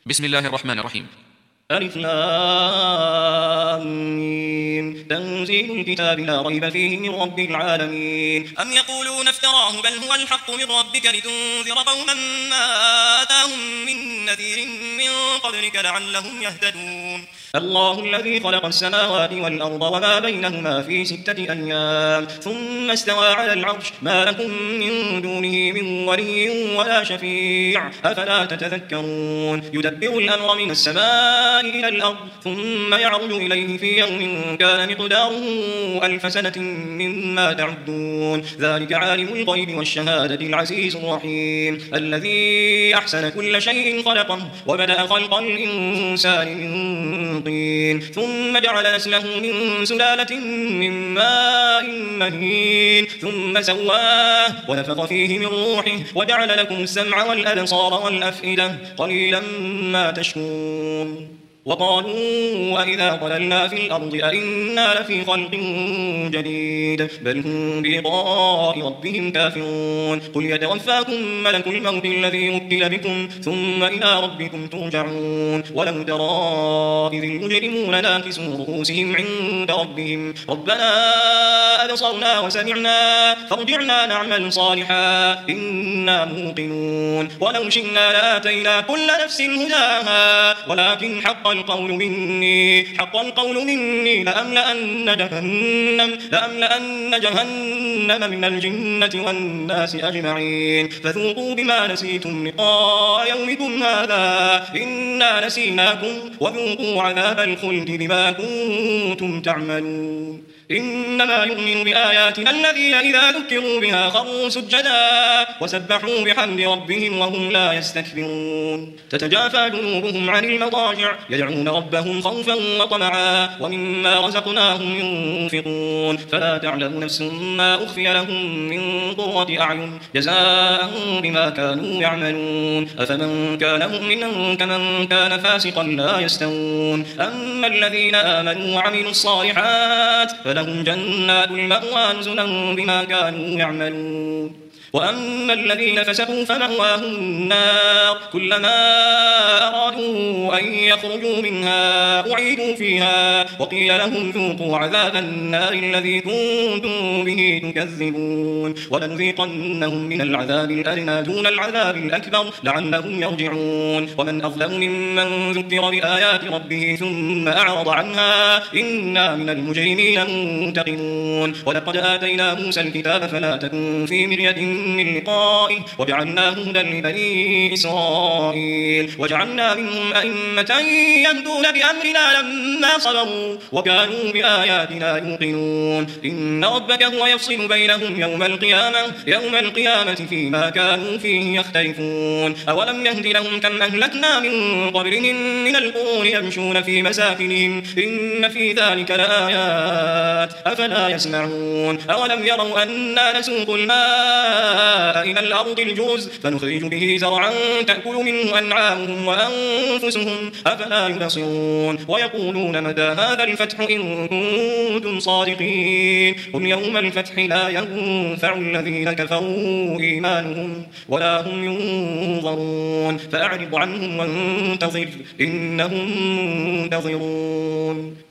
بسم الله الرحمن الرحيم. ألف لام ميم. تنزيل الكتاب لا ريب فيه من رب العالمين. أم يقولون افتراه بل هو الحق من ربك لتنذر قوما ما آتاهم من نذير من قبلك لعلهم يهتدون. الله الذي خلق السماوات والأرض وما بينهما في 6 أيام ثم استوى على العرش ما لكم من دونه من ولي ولا شفيع أفلا تتذكرون. يدبر الأمر من السماء إلى الأرض ثم يعرج إليه في يوم كان مقداره 1000 سنة مما تعدون. ذلك عالم الغيب والشهادة العزيز الرحيم الذي أحسن كل شيء خلقه وبدأ خلق الإنسان من طين ثم جعل نسله من سلالة من ماء مهين ثم سواه ونفخ فيه من روحه وجعل لكم السمع والأبصار والأفئدة قليلا ما تشكرون. وقالوا أئذا ضللنا في الأرض أئنا لفي خلق جديد بل هم بلقاء ربهم كافرون. قل يتوفاكم ملك الموت الذي وكل بكم ثم إلى ربكم ترجعون. ولو ترى إذ المجرمون ناكسوا رؤوسهم عند ربهم ربنا أبصرنا وسمعنا فارجعنا نعمل صالحا إنا موقنون. ولو شئنا لآتينا كل نفس هداها ولكن حق القول مني لأملأن جهنم من الجنة والناس أجمعين فذوقوا بما نسيتم لقاء يومكم هذا إنا نسيناكم وذوقوا عذاب الخلد بما كنتم تعملون. إنما يؤمن بآياتنا الذين إذا ذكروا بها خروا سجدا وسبحوا بحمد ربهم وهم لا يستكبرون. تتجافى جنوبهم عن المضاجع يدعون ربهم خوفا وطمعا ومما رزقناهم ينفقون. فلا تعلم نفس ما أخفي لهم من قرة أعين جزاء بما كانوا يعملون. أفمن كان مؤمنا كمن كان فاسقا لا يستوون. أما الذين آمنوا وعملوا الصالحات لهم جنات المأوى نزلا بما كانوا يعملون. وأما الذين فسقوا فمأواهم النار كلما أرادوا أن يخرجوا منها أعيدوا فيها وقيل لهم ذوقوا عذاب النار الذي كنتم به تكذبون. ولنذيقنهم من العذاب الأدنى دون العذاب الأكبر لعلهم يرجعون. ومن أظلم ممن ذكر بآيات ربه ثم أعرض عنها إنا من المجرمين منتقمون. ولقد آتينا موسى الكتاب فلا تكن في مرية من لقائه وجعلناه هدى لبني إسرائيل وجعلنا منهم أئمة يهدون بأمرنا لما صبروا وكانوا بآياتنا يوقنون. إن ربك هو يفصل بينهم يوم القيامة فيما كانوا فيه يختلفون. أولم يهد لهم كم أهلكنا من قبلهم من القرون يمشون في مساكنهم إن في ذلك لآيات أفلا يسمعون. أولم يروا أنا نسوق الماء إلى الأرض الجرز فنخرج به زرعا تأكل منه أنعامهم وأنفسهم أفلا يبصرون. ويقولون متى هذا الفتح إن كنتم صادقين قل يوم الفتح لا ينفع الذين كفروا إيمانهم ولا هم ينظرون. فأعرض عنهم وانتظر إنهم منتظرون.